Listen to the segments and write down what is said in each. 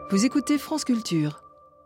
Vous écoutez France Culture.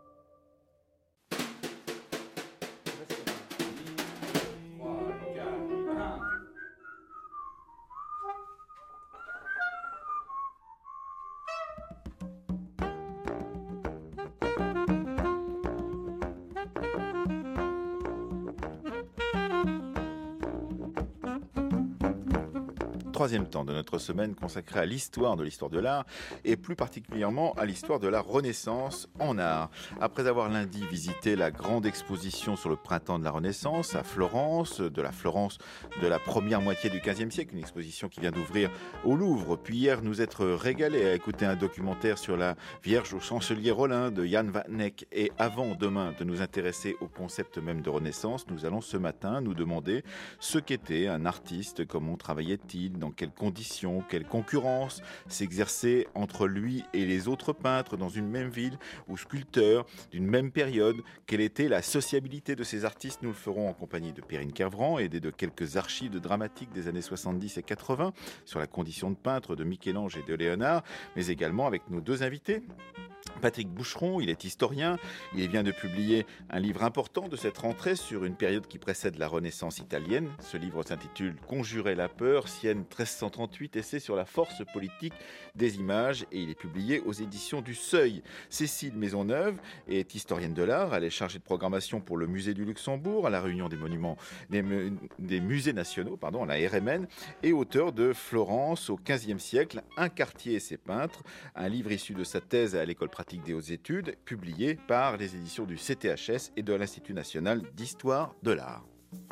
Troisième temps de notre semaine consacré à l'histoire de l'art et plus particulièrement à l'histoire de la Renaissance en art. Après avoir lundi visité la grande exposition sur le printemps de la Renaissance à Florence, de la première moitié du XVe siècle, une exposition qui vient d'ouvrir au Louvre, puis hier nous être régalés à écouter un documentaire sur la Vierge au chancelier Rollin de Jan van Eyck, et avant demain de nous intéresser au concept même de Renaissance, nous allons ce matin nous demander ce qu'était un artiste, comment travaillait-il, dans quelles conditions, quelle concurrence s'exerçait entre lui et les autres peintres dans une même ville ou sculpteurs d'une même période, quelle était la sociabilité de ces artistes. Nous le ferons en compagnie de Perrine Kervran, aidée de quelques archives dramatiques des années 70 et 80 sur la condition de peintre de Michel-Ange et de Léonard, mais également avec nos deux invités. Patrick Boucheron, il est historien, il vient de publier un livre important de cette rentrée sur une période qui précède la Renaissance italienne. Ce livre s'intitule « Conjurer la peur, Sienne 1338, essai sur la force politique des images » et il est publié aux éditions du Seuil. Cécile Maisonneuve est historienne de l'art, elle est chargée de programmation pour le Musée du Luxembourg, à la Réunion des monuments des musées nationaux, à la RMN, et auteur de Florence au XVe siècle, un quartier et ses peintres, un livre issu de sa thèse à l'école pratique des hautes études, publié par les éditions du CTHS et de l'Institut national d'histoire de l'art.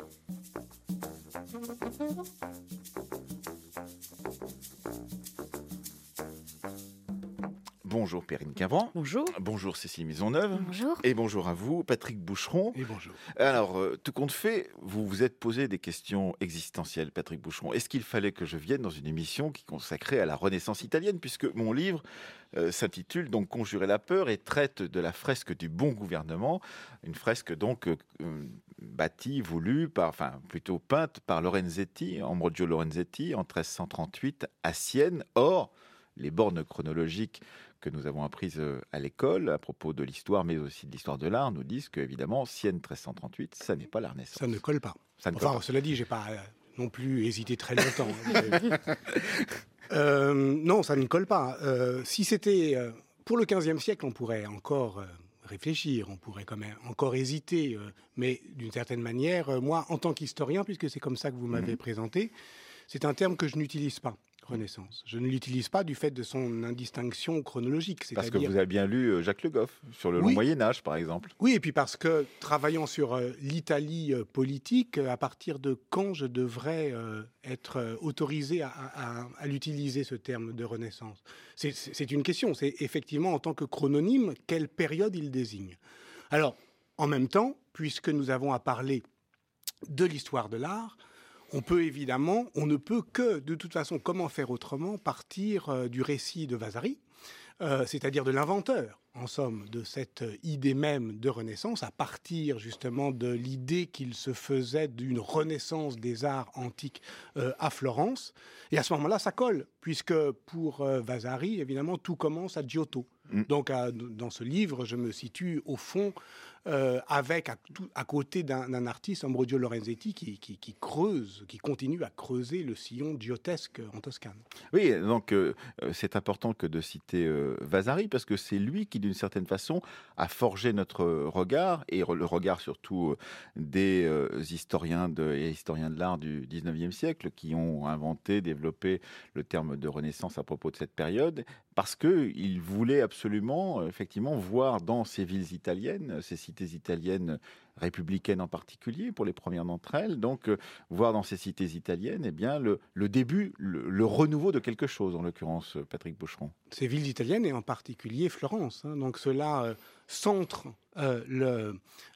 Bonjour Perrine Kervran. Bonjour. Bonjour Cécile Maisonneuve. Bonjour. Et bonjour à vous, Patrick Boucheron. Et bonjour. Alors, tout compte fait, vous vous êtes posé des questions existentielles, Patrick Boucheron. Est-ce qu'il fallait que je vienne dans une émission qui est consacrée à la Renaissance italienne, puisque mon livre s'intitule donc « Conjurer la peur » et traite de la fresque du bon gouvernement, une fresque donc bâtie, voulue, plutôt peinte par Lorenzetti, Ambrogio Lorenzetti, en 1338 à Sienne. Or, les bornes chronologiques que nous avons apprises à l'école à propos de l'histoire, mais aussi de l'histoire de l'art, nous disent qu'évidemment, Sienne 1338, ça n'est pas la Renaissance. Ça ne colle pas. Cela dit, j'ai pas non plus hésité très longtemps. Non, ça ne colle pas. Si c'était pour le XVe siècle, on pourrait encore réfléchir, on pourrait quand même encore hésiter, mais d'une certaine manière, moi, en tant qu'historien, puisque c'est comme ça que vous m'avez présenté, c'est un terme que je n'utilise pas. Renaissance. Je ne l'utilise pas du fait de son indistinction chronologique. Parce que vous avez bien lu Jacques Le Goff, sur le long Moyen-Âge, par exemple. Oui, et puis parce que, travaillant sur l'Italie politique, à partir de quand je devrais être autorisé à l'utiliser, ce terme de Renaissance? C'est une question. C'est effectivement, en tant que chrononyme, quelle période il désigne. Alors, en même temps, puisque nous avons à parler de l'histoire de l'art, on ne peut que, de toute façon, comment faire autrement, partir du récit de Vasari, c'est-à-dire de l'inventeur, en somme, de cette idée même de Renaissance, à partir justement de l'idée qu'il se faisait d'une renaissance des arts antiques à Florence. Et à ce moment-là, ça colle, puisque pour Vasari, évidemment, tout commence à Giotto. Donc, dans ce livre, je me situe au fond avec à côté d'un artiste, Ambrogio Lorenzetti, qui continue à creuser le sillon giottesque en Toscane. Oui, donc c'est important que de citer Vasari, parce que c'est lui qui, d'une certaine façon, a forgé notre regard, et le regard surtout des historiens de l'art du 19e siècle, qui ont inventé, développé le terme de Renaissance à propos de cette période, parce qu'ils voulaient absolument, effectivement, voir dans ces villes italiennes, ces cités italiennes républicaines en particulier, pour les premières d'entre elles, donc voir dans ces cités italiennes le début, le renouveau de quelque chose, en l'occurrence, Patrick Boucheron. Ces villes italiennes, et en particulier Florence, donc cela centre le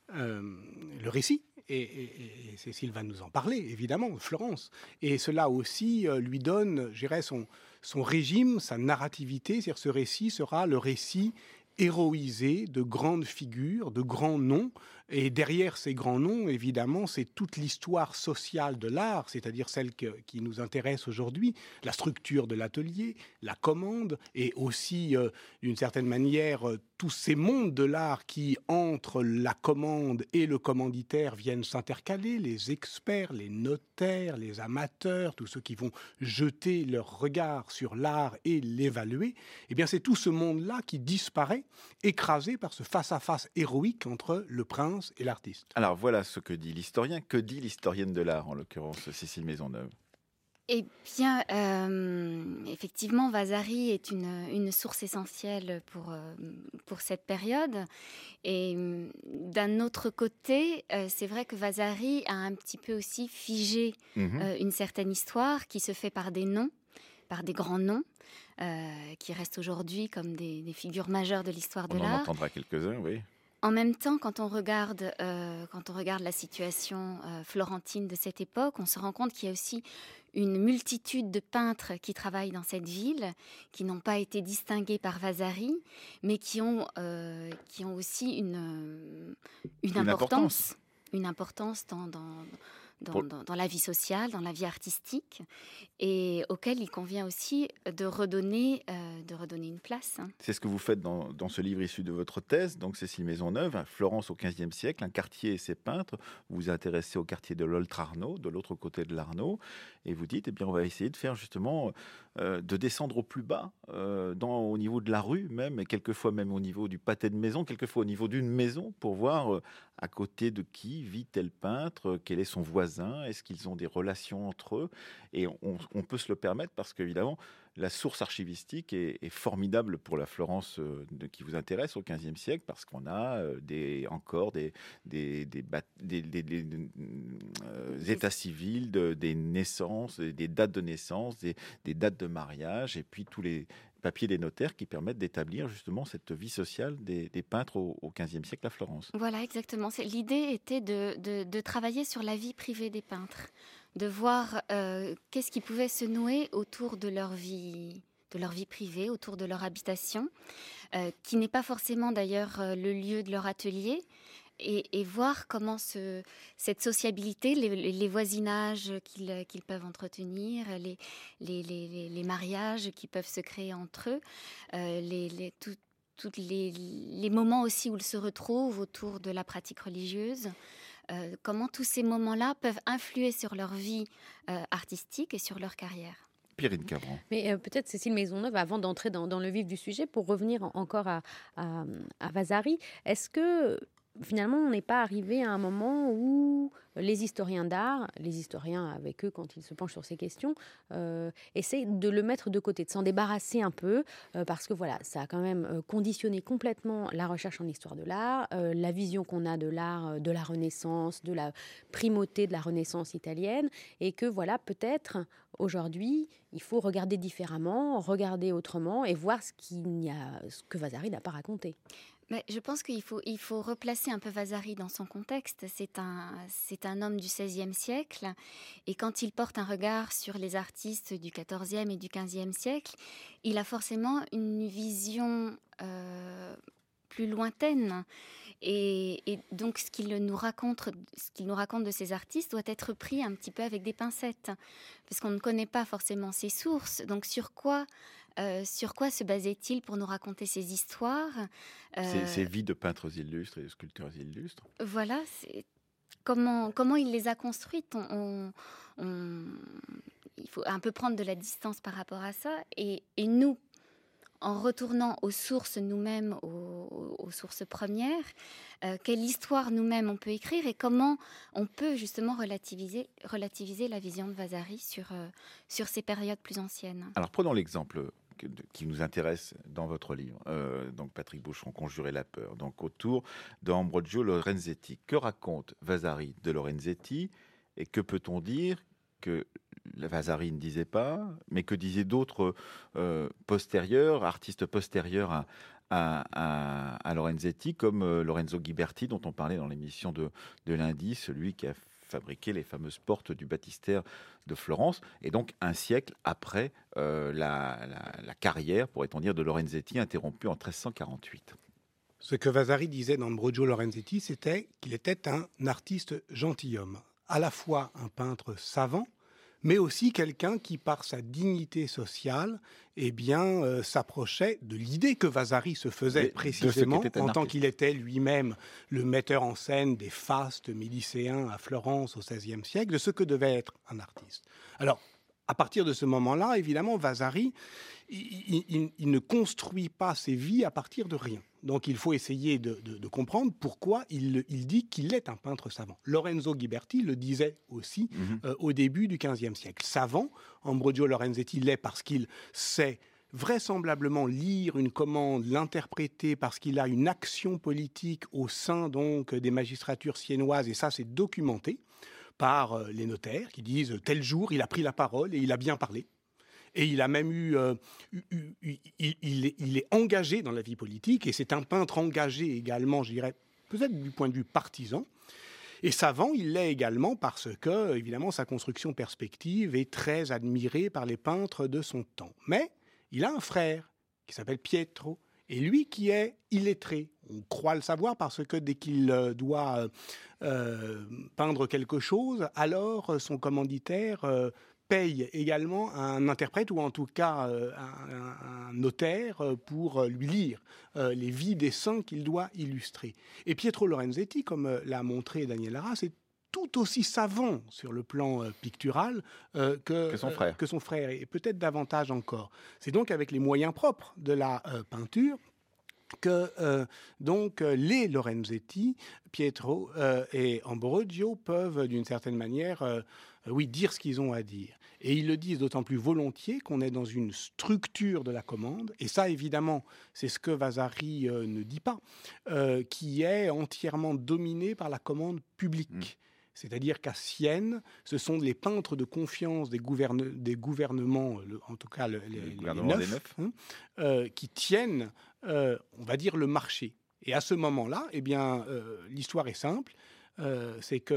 récit. Et Cécile va nous en parler, évidemment, Florence. Et cela aussi lui donne, je dirais, son régime, sa narrativité. C'est-à-dire ce récit sera le récit héroïsé de grandes figures, de grands noms, Et derrière ces grands noms, évidemment, c'est toute l'histoire sociale de l'art, c'est-à-dire celle qui nous intéresse aujourd'hui, la structure de l'atelier, la commande, et aussi, d'une certaine manière, tous ces mondes de l'art qui, entre la commande et le commanditaire, viennent s'intercaler, les experts, les notaires, les amateurs, tous ceux qui vont jeter leur regard sur l'art et l'évaluer. Eh bien, c'est tout ce monde-là qui disparaît, écrasé par ce face-à-face héroïque entre le prince et l'artiste. Alors voilà ce que dit l'historien. Que dit l'historienne de l'art, en l'occurrence Cécile Maisonneuve? Eh bien, effectivement, Vasari est une source essentielle pour cette période. Et d'un autre côté, c'est vrai que Vasari a un petit peu aussi figé une certaine histoire qui se fait par des noms, par des grands noms, qui restent aujourd'hui comme des figures majeures de l'histoire de On en l'art. entendra quelques-uns, oui. En même temps, quand on regarde la situation florentine de cette époque, on se rend compte qu'il y a aussi une multitude de peintres qui travaillent dans cette ville, qui n'ont pas été distingués par Vasari, mais qui ont aussi une importance dans la vie sociale, dans la vie artistique, et auquel il convient aussi de redonner une place. C'est ce que vous faites dans ce livre issu de votre thèse, donc Cécile Maisonneuve, Florence au XVe siècle, un quartier et ses peintres. Vous vous intéressez au quartier de l'Oltrarno, de l'autre côté de l'Arno, et vous dites, eh bien, on va essayer de faire justement, de descendre au plus bas, au niveau de la rue même, et quelquefois même au niveau du pâté de maison, quelquefois au niveau d'une maison, pour voir à côté de qui vit tel peintre, quel est son voisin, est-ce qu'ils ont des relations entre eux. Et on peut se le permettre parce qu'évidemment, la source archivistique est formidable pour la Florence qui vous intéresse au XVe siècle, parce qu'on a encore des états civils, des naissances, des dates de naissance, des dates de mariage, et puis tous les papiers des notaires qui permettent d'établir justement cette vie sociale des peintres au XVe siècle à Florence. Voilà, exactement. L'idée était de travailler sur la vie privée des peintres, de voir qu'est-ce qui pouvait se nouer autour de leur vie privée, autour de leur habitation, qui n'est pas forcément d'ailleurs le lieu de leur atelier, et voir comment cette sociabilité, les voisinages qu'ils peuvent entretenir, les mariages qui peuvent se créer entre eux, tous les moments aussi où ils se retrouvent autour de la pratique religieuse, comment tous ces moments-là peuvent influer sur leur vie artistique et sur leur carrière. Pierrine Cabran. Mais peut-être Cécile Maisonneuve, avant d'entrer dans le vif du sujet, pour revenir encore à Vasari, est-ce que finalement on n'est pas arrivé à un moment où les historiens d'art, les historiens avec eux quand ils se penchent sur ces questions, essayent de le mettre de côté, de s'en débarrasser un peu, parce que voilà, ça a quand même conditionné complètement la recherche en histoire de l'art, la vision qu'on a de l'art, de la Renaissance, de la primauté de la Renaissance italienne, et que voilà, peut-être aujourd'hui, il faut regarder différemment, regarder autrement et voir ce que Vasari n'a pas raconté. Mais je pense qu'il faut replacer un peu Vasari dans son contexte. C'est un homme du XVIe siècle, et quand il porte un regard sur les artistes du XIVe et du XVe siècle, il a forcément une vision plus lointaine. Et donc ce qu'il nous raconte de ces artistes doit être pris un petit peu avec des pincettes, parce qu'on ne connaît pas forcément ses sources. Donc sur quoi se basait-il pour nous raconter ces histoires, Ces vies de peintres illustres et de sculpteurs illustres. Voilà, comment il les a construites. Il faut un peu prendre de la distance par rapport à ça. Et nous, en retournant aux sources nous-mêmes, aux sources premières, quelle histoire nous-mêmes on peut écrire, et comment on peut justement relativiser la vision de Vasari sur ces périodes plus anciennes. Alors prenons l'exemple qui nous intéresse dans votre livre, donc Patrick Boucheron, Conjurer la peur, donc autour d'Ambrogio Lorenzetti. Que raconte Vasari de Lorenzetti, et que peut-on dire que Vasari ne disait pas, mais que disaient d'autres artistes postérieurs à Lorenzetti, comme Lorenzo Ghiberti, dont on parlait dans l'émission de lundi, celui qui a fabriqué les fameuses portes du baptistère de Florence, et donc un siècle après la carrière, pourrait-on dire, de Lorenzetti, interrompue en 1348. Ce que Vasari disait d'Ambrogio Lorenzetti, c'était qu'il était un artiste gentilhomme, à la fois un peintre savant, mais aussi quelqu'un qui, par sa dignité sociale, s'approchait de l'idée que Vasari se faisait précisément en tant qu'il était lui-même le metteur en scène des fastes médicéens à Florence au XVIe siècle, de ce que devait être un artiste. Alors, à partir de ce moment-là, évidemment, Vasari, il ne construit pas ses vies à partir de rien. Donc il faut essayer de comprendre pourquoi il dit qu'il est un peintre savant. Lorenzo Ghiberti le disait aussi au début du XVe siècle. Savant, Ambrogio Lorenzetti l'est parce qu'il sait vraisemblablement lire une commande, l'interpréter, parce qu'il a une action politique au sein donc des magistratures siennoises, et ça c'est documenté par les notaires qui disent « tel jour, il a pris la parole et il a bien parlé ». Et il a même il est engagé dans la vie politique, et c'est un peintre engagé également, je dirais, peut-être du point de vue partisan. Et savant, il l'est également parce que, évidemment, sa construction perspective est très admirée par les peintres de son temps. Mais il a un frère qui s'appelle Pietro, et lui qui est illettré. On croit le savoir parce que dès qu'il doit peindre quelque chose, alors son commanditaire paye également un interprète ou en tout cas un notaire pour lui lire les vies des saints qu'il doit illustrer. Et Pietro Lorenzetti, comme l'a montré Daniel Arras, est tout aussi savant sur le plan pictural que son frère, et peut-être davantage encore. C'est donc avec les moyens propres de la peinture que les Lorenzetti, Pietro et Ambrogio peuvent d'une certaine manière dire ce qu'ils ont à dire. Et ils le disent d'autant plus volontiers qu'on est dans une structure de la commande, et ça évidemment c'est ce que Vasari ne dit pas, qui est entièrement dominée par la commande publique. C'est-à-dire qu'à Sienne, ce sont les peintres de confiance des gouvernements, en tout cas les neufs, qui tiennent, on va dire, le marché. Et à ce moment-là, l'histoire est simple. C'est que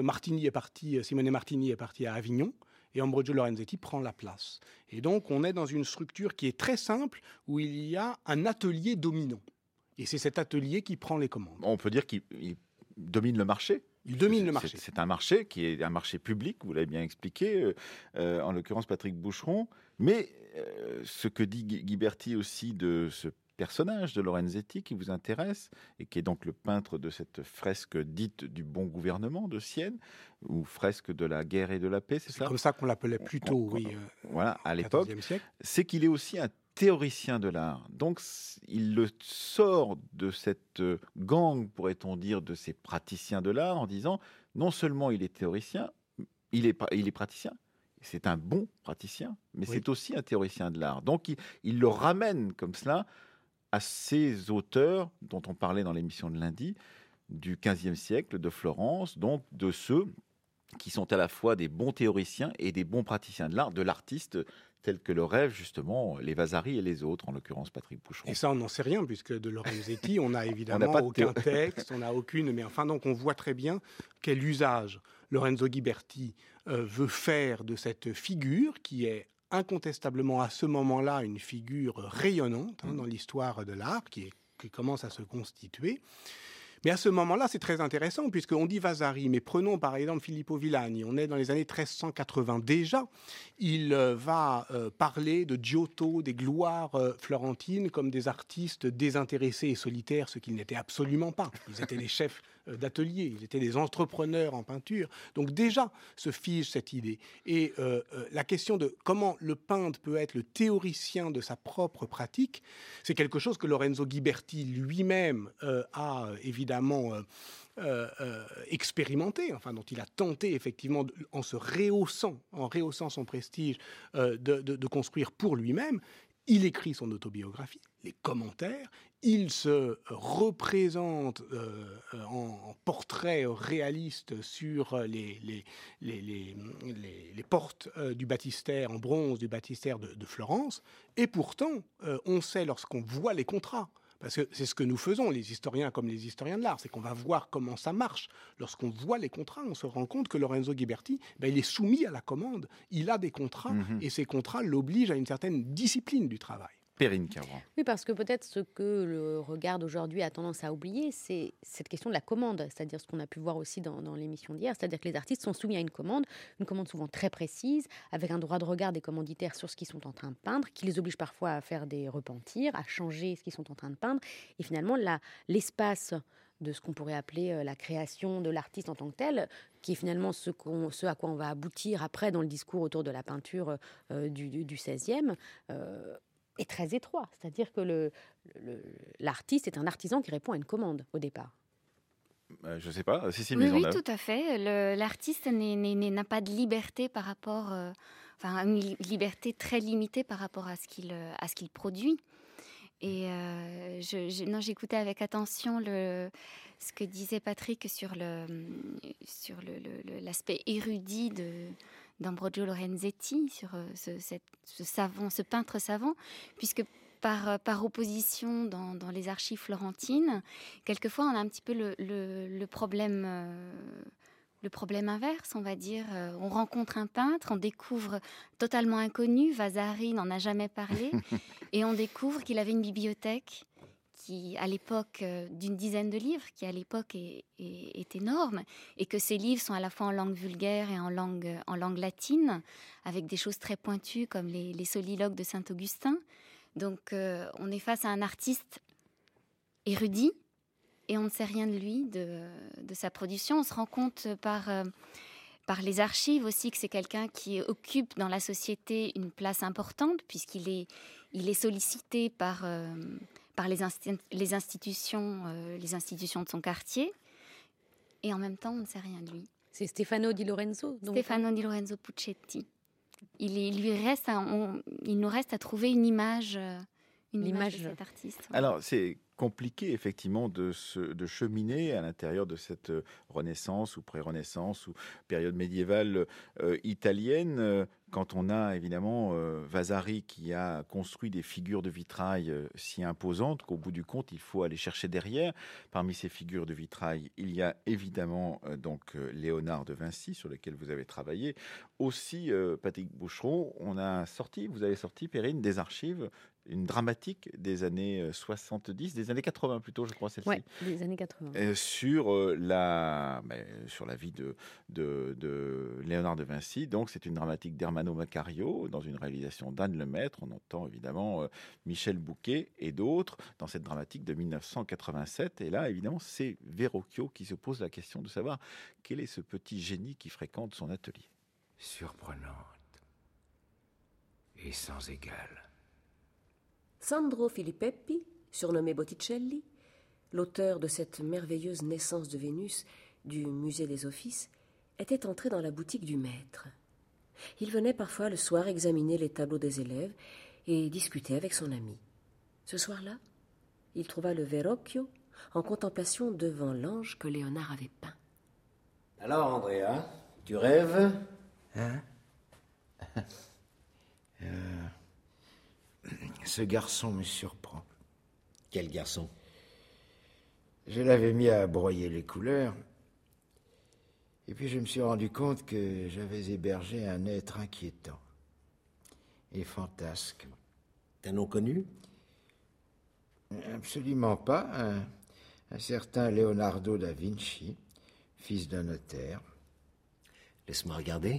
Simone Martini est parti à Avignon, et Ambrogio Lorenzetti prend la place. Et donc, on est dans une structure qui est très simple, où il y a un atelier dominant. Et c'est cet atelier qui prend les commandes. On peut dire qu'il domine le marché. Il domine le marché. C'est un marché qui est un marché public, vous l'avez bien expliqué, en l'occurrence Patrick Boucheron. Mais ce que dit Ghiberti aussi de ce personnage de Lorenzetti qui vous intéresse, et qui est donc le peintre de cette fresque dite du bon gouvernement de Sienne, ou fresque de la guerre et de la paix, c'est ça ? C'est comme ça qu'on l'appelait plutôt, voilà, à l'époque. Siècle. C'est qu'il est aussi un théoricien de l'art. Donc, il le sort de cette gang, pourrait-on dire, de ces praticiens de l'art, en disant, non seulement il est théoricien, il est praticien, c'est un bon praticien, mais c'est aussi un théoricien de l'art. Donc, il le ramène comme cela à ces auteurs dont on parlait dans l'émission de lundi, du XVe siècle, de Florence, donc de ceux qui sont à la fois des bons théoriciens et des bons praticiens de l'art, de l'artiste, tels que le rêvent justement les Vasari et les autres, en l'occurrence Patrick Boucheron. Et ça, on n'en sait rien, puisque de Lorenzetti, on n'a évidemment aucun texte, on n'a aucune... Mais enfin, donc, on voit très bien quel usage Lorenzo Ghiberti veut faire de cette figure, qui est incontestablement à ce moment-là une figure rayonnante dans l'histoire de l'art, qui commence à se constituer. Mais à ce moment-là, c'est très intéressant, puisqu'on dit Vasari, mais prenons par exemple Filippo Villani, on est dans les années 1380 déjà, il va parler de Giotto, des gloires florentines, comme des artistes désintéressés et solitaires, ce qu'ils n'étaient absolument pas. Ils étaient des chefs d'atelier, ils étaient des entrepreneurs en peinture. Donc déjà se fige cette idée. Et la question de comment le peintre peut être le théoricien de sa propre pratique, c'est quelque chose que Lorenzo Ghiberti lui-même a évidemment expérimenté, enfin dont il a tenté effectivement, en rehaussant son prestige, de construire pour lui-même. Il écrit son autobiographie, les commentaires, il se représente en portrait réaliste sur les portes du baptistère, en bronze du baptistère de Florence, et pourtant, on sait lorsqu'on voit les contrats, parce que c'est ce que nous faisons, les historiens comme les historiens de l'art, c'est qu'on va voir comment ça marche. Lorsqu'on voit les contrats, on se rend compte que Lorenzo Ghiberti, il est soumis à la commande, il a des contrats, et ces contrats l'obligent à une certaine discipline du travail. Perrine Kervran. Oui, parce que peut-être ce que le regard d'aujourd'hui a tendance à oublier, c'est cette question de la commande, c'est-à-dire ce qu'on a pu voir aussi dans l'émission d'hier, c'est-à-dire que les artistes sont soumis à une commande souvent très précise, avec un droit de regard des commanditaires sur ce qu'ils sont en train de peindre, qui les oblige parfois à faire des repentirs, à changer ce qu'ils sont en train de peindre, et finalement l'espace de ce qu'on pourrait appeler la création de l'artiste en tant que tel, qui est finalement ce à quoi on va aboutir après dans le discours autour de la peinture du XVIe, est très étroit. C'est-à-dire que l'artiste est un artisan qui répond à une commande au départ. Je ne sais pas, Cécile Oui, Maisonneuve. tout à fait. L'artiste n'a pas de liberté par rapport, une liberté très limitée par rapport à ce qu'il produit. Et j'écoutais avec attention ce que disait Patrick sur l'aspect érudit d'Ambrogio Lorenzetti, sur ce peintre savant, puisque par opposition dans les archives florentines, quelquefois on a un petit peu le problème inverse, on va dire. On rencontre un peintre, on découvre totalement inconnu, Vasari n'en a jamais parlé, et on découvre qu'il avait une bibliothèque qui, à l'époque, d'une dizaine de livres, qui à l'époque est énorme, et que ces livres sont à la fois en langue vulgaire et en langue latine, avec des choses très pointues comme les soliloques de Saint-Augustin. Donc on est face à un artiste érudit, et on ne sait rien de lui, de sa production. On se rend compte par les archives aussi que c'est quelqu'un qui occupe dans la société une place importante, puisqu'il est sollicité par les institutions de son quartier. Et en même temps, on ne sait rien de lui. C'est Stefano Di Lorenzo. Stefano Di Lorenzo Puccetti. Il nous reste à trouver une image de cet artiste. Ouais. Alors, c'est compliqué, effectivement, de cheminer à l'intérieur de cette Renaissance ou pré-Renaissance ou période médiévale italienne, quand on a, évidemment, Vasari qui a construit des figures de vitrail si imposantes qu'au bout du compte, il faut aller chercher derrière. Parmi ces figures de vitrail, il y a évidemment Léonard de Vinci, sur lequel vous avez travaillé. Aussi, Patrick Boucheron, vous avez sorti, Perrine, des archives, une dramatique des années 70, des années 80 plutôt, je crois, celle-ci. Oui, des années 80. Sur la vie de Léonard de Vinci. Donc, c'est une dramatique d'Ermanno Macario, dans une réalisation d'Anne Lemaître. On entend évidemment Michel Bouquet et d'autres dans cette dramatique de 1987. Et là, évidemment, c'est Verrocchio qui se pose la question de savoir quel est ce petit génie qui fréquente son atelier. Surprenante et sans égal. Sandro Filippeppi, surnommé Botticelli, l'auteur de cette merveilleuse naissance de Vénus du Musée des Offices, était entré dans la boutique du maître. Il venait parfois le soir examiner les tableaux des élèves et discuter avec son ami. Ce soir-là, il trouva le Verrocchio en contemplation devant l'ange que Léonard avait peint. Alors, Andrea, tu rêves ? Hein ? Ce garçon me surprend. Quel garçon ? Je l'avais mis à broyer les couleurs, et puis je me suis rendu compte que j'avais hébergé un être inquiétant et fantasque. T'as nom connu ? Absolument pas. Un certain Leonardo da Vinci, fils d'un notaire. Laisse-moi regarder.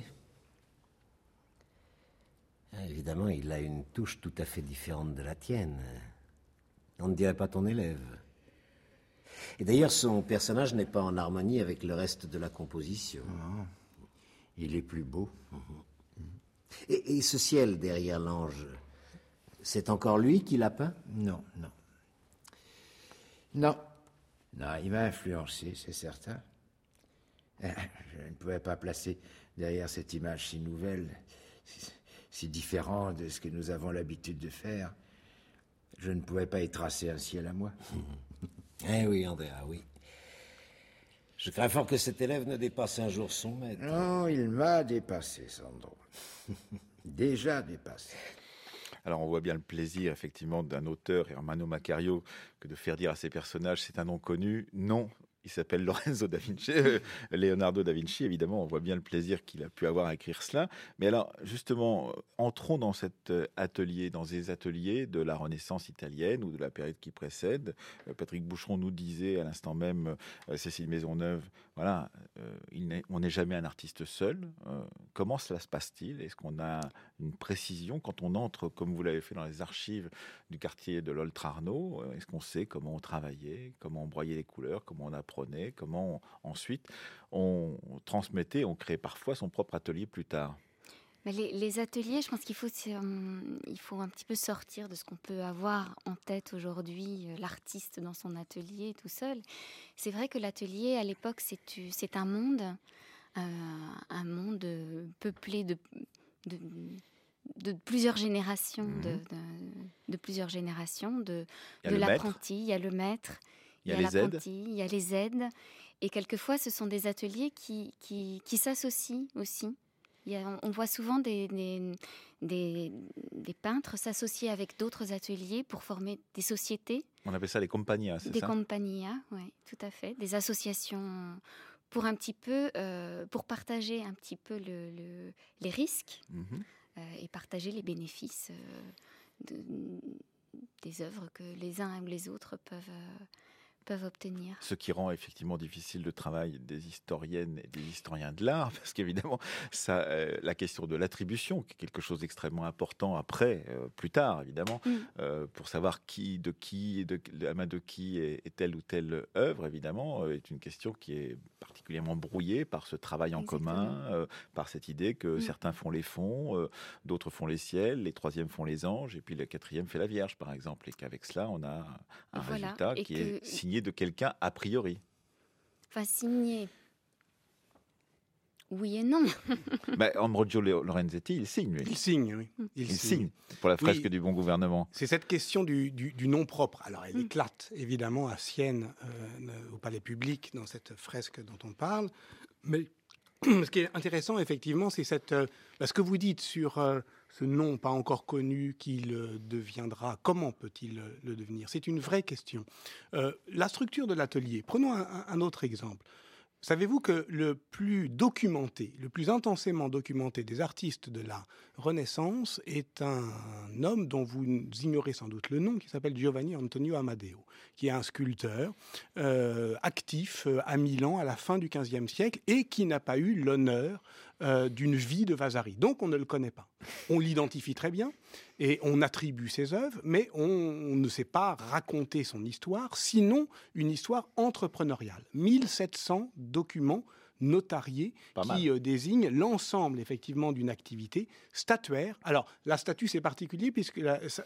Évidemment, il a une touche tout à fait différente de la tienne. On ne dirait pas ton élève. Et d'ailleurs, son personnage n'est pas en harmonie avec le reste de la composition. Non, il est plus beau. Et ce ciel derrière l'ange, c'est encore lui qui l'a peint ? Non. Non, il m'a influencé, c'est certain. Je ne pouvais pas placer derrière cette image si nouvelle, si différent de ce que nous avons l'habitude de faire. Je ne pouvais pas y tracer un ciel à moi. Eh oui, Andrea, oui. Je crains fort que cet élève ne dépasse un jour son maître. Non, il m'a dépassé, Sandro. Déjà dépassé. Alors on voit bien le plaisir effectivement d'un auteur, Ermanno Macario, que de faire dire à ses personnages c'est un nom connu. Non, Il s'appelle Lorenzo da Vinci, Leonardo da Vinci. Évidemment, on voit bien le plaisir qu'il a pu avoir à écrire cela. Mais alors, justement, entrons dans cet atelier, dans des ateliers de la Renaissance italienne ou de la période qui précède. Patrick Boucheron nous disait à l'instant même, Cécile Maisonneuve, voilà, on n'est jamais un artiste seul. Comment cela se passe-t-il? Est-ce qu'on a une précision quand on entre, comme vous l'avez fait dans les archives du quartier de l'Oltrarno? Est-ce qu'on sait comment on travaillait, comment on broyait les couleurs, comment on apprenait, comment ensuite on transmettait, on créait parfois son propre atelier plus tard? Mais les ateliers, je pense qu'il faut, il faut un petit peu sortir de ce qu'on peut avoir en tête aujourd'hui, l'artiste dans son atelier tout seul. C'est vrai que l'atelier, à l'époque, c'est un monde peuplé de plusieurs générations, de plusieurs générations, de l'apprenti, il y a le maître, il y a l'apprenti, il y a les aides. Et quelquefois, ce sont des ateliers qui s'associent aussi. On voit souvent des peintres s'associer avec d'autres ateliers pour former des sociétés. On appelle ça les compagnias, c'est ça? Des compagnias, oui, tout à fait. Des associations pour un petit peu, pour partager un petit peu les risques et partager les bénéfices des œuvres que les uns ou les autres peuvent obtenir. Ce qui rend effectivement difficile le travail des historiennes et des historiens de l'art, parce qu'évidemment, la question de l'attribution, qui est quelque chose d'extrêmement important après, plus tard évidemment, pour savoir la main de qui est telle ou telle œuvre, évidemment, est une question qui est particulièrement brouillée par ce travail en commun, par cette idée que certains font les fonds, d'autres font les ciels, les troisièmes font les anges, et puis le quatrième fait la Vierge, par exemple, et qu'avec cela, on a un résultat qui est signé de quelqu'un a priori. Enfin, signé. Oui et non. Ambrogio Lorenzetti, il signe, lui. Il signe, oui. Il signe pour la fresque du bon gouvernement. C'est cette question du nom propre. Alors, elle éclate, évidemment, à Sienne, au Palais Public, dans cette fresque dont on parle. Mais ce qui est intéressant, effectivement, c'est ce que vous dites sur ce nom pas encore connu, qui le deviendra. Comment peut-il le devenir? C'est une vraie question. La structure de l'atelier. Prenons un autre exemple. Savez-vous que le plus documenté, le plus intensément documenté des artistes de la Renaissance est un homme dont vous ignorez sans doute le nom, qui s'appelle Giovanni Antonio Amadeo, qui est un sculpteur actif à Milan à la fin du XVe siècle et qui n'a pas eu l'honneur d'une vie de Vasari. Donc on ne le connaît pas. On l'identifie très bien et on attribue ses œuvres, mais on ne sait pas raconter son histoire, sinon une histoire entrepreneuriale. 1700 documents notariés qui désignent l'ensemble effectivement d'une activité statuaire. Alors la statue c'est particulier puisque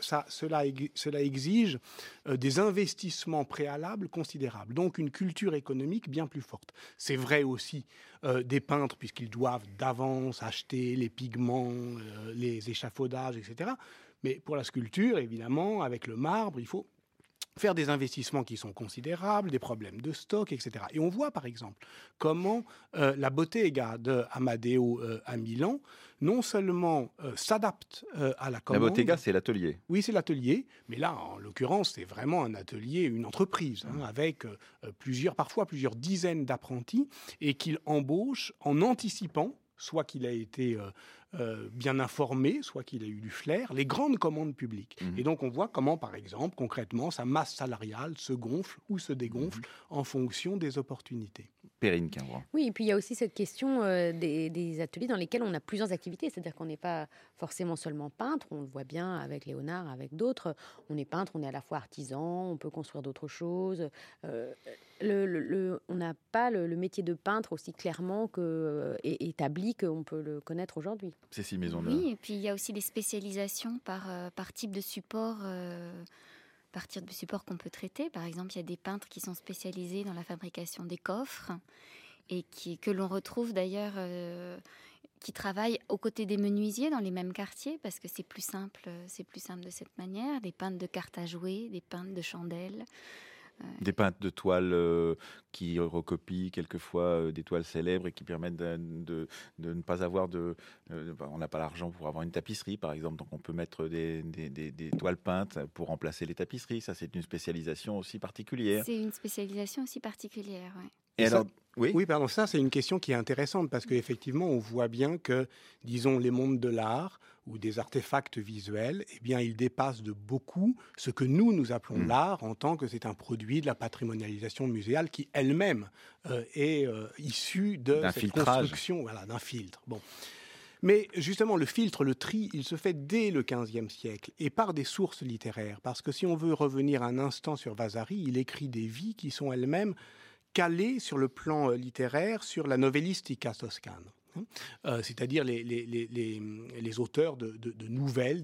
cela exige des investissements préalables considérables, donc une culture économique bien plus forte. C'est vrai aussi des peintres puisqu'ils doivent d'avance acheter les pigments, les échafaudages, etc. Mais pour la sculpture, évidemment, avec le marbre, il faut faire des investissements qui sont considérables, des problèmes de stock, etc. Et on voit par exemple comment la Bottega de Amadeo à Milan non seulement s'adapte à la commande. La Bottega, c'est l'atelier. Oui, c'est l'atelier, mais là, en l'occurrence, c'est vraiment un atelier, une entreprise, avec parfois plusieurs dizaines d'apprentis, et qu'il embauche en anticipant, soit qu'il a été bien informé, soit qu'il a eu du flair, les grandes commandes publiques. Et donc on voit comment, par exemple, concrètement, sa masse salariale se gonfle ou se dégonfle en fonction des opportunités. Perrine Quinvran. Oui, et puis il y a aussi cette question des ateliers dans lesquels on a plusieurs activités, c'est-à-dire qu'on n'est pas forcément seulement peintre, on le voit bien avec Léonard, avec d'autres, on est peintre, on est à la fois artisan, on peut construire d'autres choses. On n'a pas le métier de peintre aussi clairement établi qu'on peut le connaître aujourd'hui. Cécile Maisonneuve. Oui, et puis il y a aussi des spécialisations par type de support. Partir de supports qu'on peut traiter. Par exemple, il y a des peintres qui sont spécialisés dans la fabrication des coffres et que l'on retrouve d'ailleurs, qui travaillent aux côtés des menuisiers dans les mêmes quartiers parce que c'est plus simple de cette manière. Des peintres de cartes à jouer, des peintres de chandelles. Des peintres de toiles qui recopient quelquefois des toiles célèbres et qui permettent de ne pas avoir on n'a pas l'argent pour avoir une tapisserie, par exemple, donc on peut mettre des toiles peintes pour remplacer les tapisseries. Ça, c'est une spécialisation aussi particulière. C'est une spécialisation aussi particulière, ouais. Et alors, oui, pardon, ça c'est une question qui est intéressante parce qu'effectivement on voit bien que, disons, les mondes de l'art ou des artefacts visuels, eh bien ils dépassent de beaucoup ce que nous appelons l'art en tant que c'est un produit de la patrimonialisation muséale qui elle-même est issue de cette construction, voilà, d'un filtre. Bon. Mais justement, le filtre, le tri, il se fait dès le XVe siècle et par des sources littéraires. Parce que si on veut revenir un instant sur Vasari, il écrit des vies qui sont elles-mêmes calé sur le plan littéraire sur la novellistica toscane. C'est-à-dire les auteurs de nouvelles,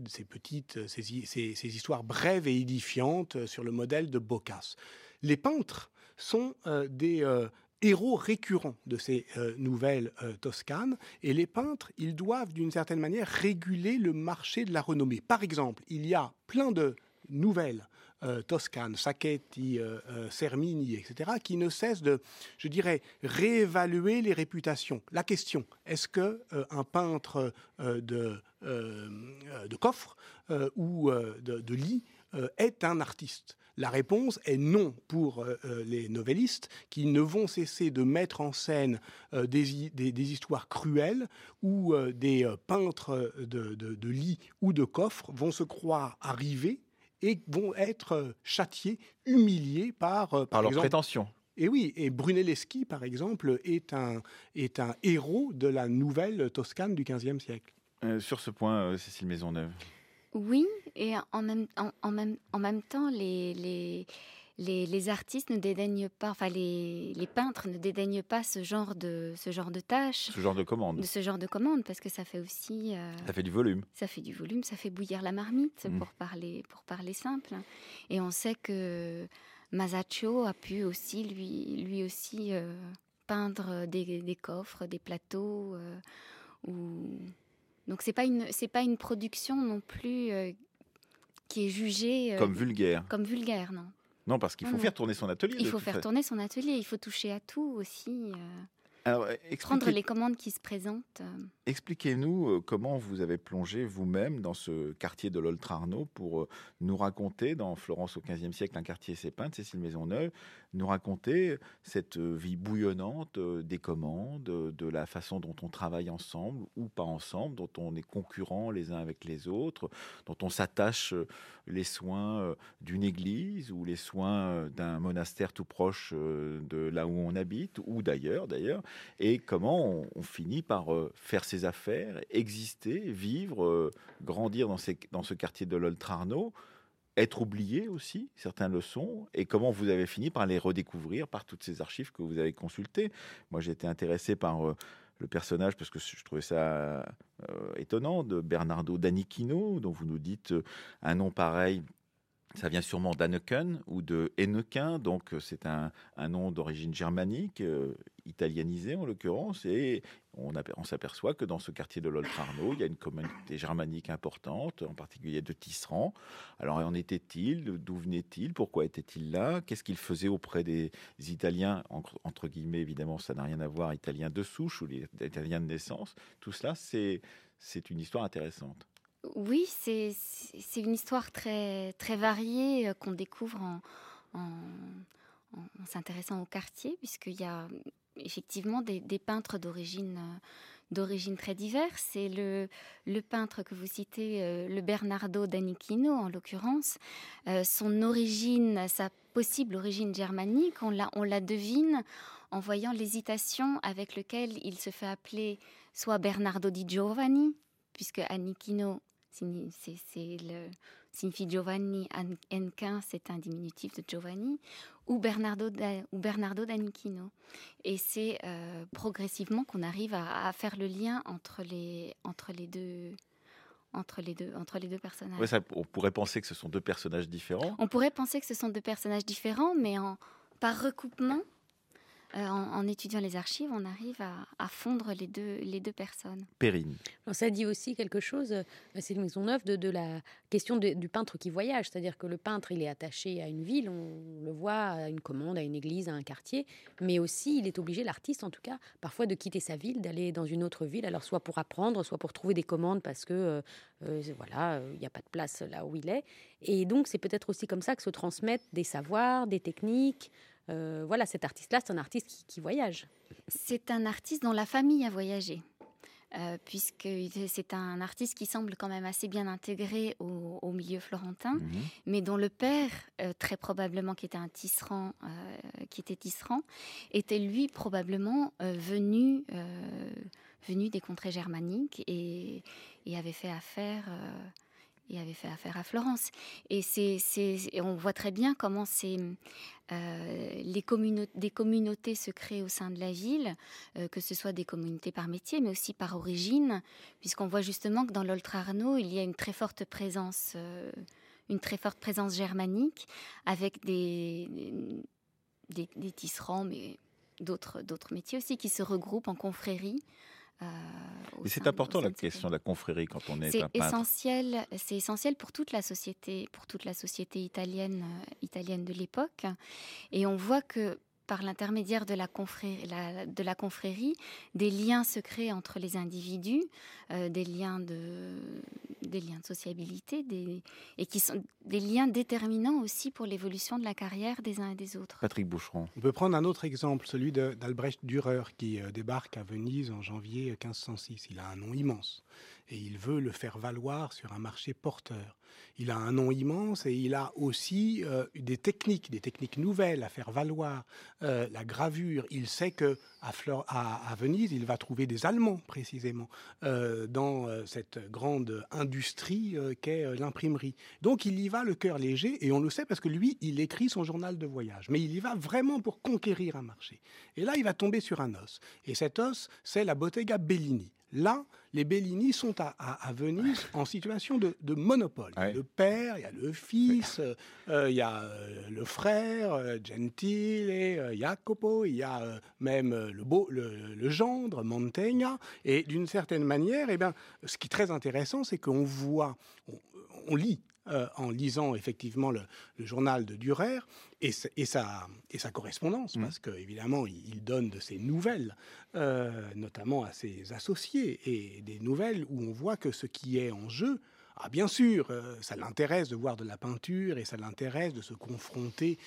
ces histoires brèves et édifiantes sur le modèle de Boccace. Les peintres sont des héros récurrents de ces nouvelles toscanes, et les peintres, ils doivent d'une certaine manière réguler le marché de la renommée. Par exemple, il y a plein de nouvelles Toscane, Sacchetti, Sermini, etc., qui ne cessent de, je dirais, réévaluer les réputations. La question, est-ce qu'un peintre de coffre ou de lit est un artiste ? La réponse est non pour les novellistes qui ne vont cesser de mettre en scène des histoires cruelles où des peintres de lit ou de coffre vont se croire arrivés et vont être châtiés, humiliés par leurs prétentions. Et oui, et Brunelleschi, par exemple, est un héros de la nouvelle Toscane du XVe siècle. Sur ce point, Cécile Maisonneuve. Oui, et en même temps, les artistes ne dédaignent pas, enfin les peintres ne dédaignent pas ce genre de tâches. Ce genre de commande. Ce genre de commande, parce que ça fait aussi... ça fait du volume. Ça fait du volume, ça fait bouillir la marmite, pour parler simple. Et on sait que Masaccio a pu aussi, lui aussi, peindre des coffres, des plateaux. Donc c'est pas une production non plus qui est jugée... comme vulgaire. Comme vulgaire, non. Non, parce qu'il faut faire tourner son atelier. Il faut faire tourner son atelier, il faut toucher à tout aussi. Alors, prendre les commandes qui se présentent. Expliquez-nous comment vous avez plongé vous-même dans ce quartier de l'Oltrarno pour nous raconter, dans Florence au XVe siècle, un quartier et ses peintres, Cécile Maisonneuve, nous raconter cette vie bouillonnante des commandes, de la façon dont on travaille ensemble ou pas ensemble, dont on est concurrents les uns avec les autres, dont on s'attache les soins d'une église ou les soins d'un monastère tout proche de là où on habite ou d'ailleurs, et comment on finit par faire ses affaires, exister, vivre, grandir dans ce quartier de l'Oltrarno, être oublié aussi, certains le sont, et comment vous avez fini par les redécouvrir par toutes ces archives que vous avez consultées. Moi, j'ai été intéressé par le personnage, parce que je trouvais ça étonnant, de Bernardo d'Anichino, dont vous nous dites un nom pareil. Ça vient sûrement d'Anneken ou de Hennequin, donc c'est un nom d'origine germanique, italianisé en l'occurrence, et on s'aperçoit que dans ce quartier de l'Oltrarno, il y a une communauté germanique importante, en particulier de tisserands. Alors en était-il ? D'où venait-il ? Pourquoi était-il là ? Qu'est-ce qu'il faisait auprès des Italiens, entre guillemets, évidemment, ça n'a rien à voir, Italiens de souche ou les Italiens de naissance. Tout cela, c'est une histoire intéressante. Oui, c'est une histoire très, très variée qu'on découvre en s'intéressant au quartier, puisqu'il y a effectivement des peintres d'origine très diverses. Et le peintre que vous citez, le Bernardo d'Anichino en l'occurrence, son origine, sa possible origine germanique, on la devine en voyant l'hésitation avec laquelle il se fait appeler soit Bernardo di Giovanni, puisque Anichino signifie Giovanni, Hennequin c'est un diminutif de Giovanni, ou Bernardo d'Anichino. Et c'est progressivement qu'on arrive à faire le lien entre les deux personnages. Ouais, on pourrait penser que ce sont deux personnages différents. On pourrait penser que ce sont deux personnages différents, mais par recoupement, en étudiant les archives, on arrive à fondre les deux personnes. Perrine. Alors, ça dit aussi quelque chose, c'est Maisonneuve, de la question du peintre qui voyage. C'est-à-dire que le peintre, il est attaché à une ville, on le voit à une commande, à une église, à un quartier, mais aussi il est obligé, l'artiste en tout cas, parfois de quitter sa ville, d'aller dans une autre ville, alors soit pour apprendre, soit pour trouver des commandes parce que voilà, il n'y a pas de place là où il est. Et donc c'est peut-être aussi comme ça que se transmettent des savoirs, des techniques. Voilà, cet artiste-là, c'est un artiste qui voyage. C'est un artiste dont la famille a voyagé. Puisque c'est un artiste qui semble quand même assez bien intégré au milieu florentin, mais dont le père, très probablement qui était un tisserand, était lui probablement venu des contrées germaniques et avait fait affaire à Florence. Et on voit très bien comment des communautés se créent au sein de la ville, que ce soit des communautés par métier, mais aussi par origine, puisqu'on voit justement que dans l'Oltrarno, il y a une très forte présence germanique, avec des tisserands, mais d'autres métiers aussi, qui se regroupent en confréries. Et c'est important la question de la confrérie quand on est un peintre. C'est essentiel pour toute la société italienne de l'époque. Et on voit que par l'intermédiaire de la confrérie, des liens se créent entre les individus, des liens de sociabilité, et qui sont des liens déterminants aussi pour l'évolution de la carrière des uns et des autres. Patrick Boucheron. On peut prendre un autre exemple, celui d'Albrecht Dürer, qui débarque à Venise en janvier 1506. Il a un nom immense et il veut le faire valoir sur un marché porteur. Il a un nom immense et il a aussi des techniques nouvelles à faire valoir. La gravure, il sait que à Venise, il va trouver des Allemands précisément dans cette grande industrie qu'est l'imprimerie. Donc il y va le cœur léger, et on le sait parce que lui, il écrit son journal de voyage. Mais il y va vraiment pour conquérir un marché. Et là, il va tomber sur un os. Et cet os, c'est la Bottega Bellini. Là, les Bellini sont à Venise en situation de monopole. Il y a le père, il y a le fils, il y a le frère, Gentile, Jacopo, il y a même le gendre, Mantegna. Et d'une certaine manière, ce qui est très intéressant, c'est qu'on voit, on lit, en lisant effectivement le journal de Dürer et sa correspondance, parce qu'évidemment, il donne de ses nouvelles, notamment à ses associés, et des nouvelles où on voit que ce qui est en jeu, bien sûr, ça l'intéresse de voir de la peinture et ça l'intéresse de se confronter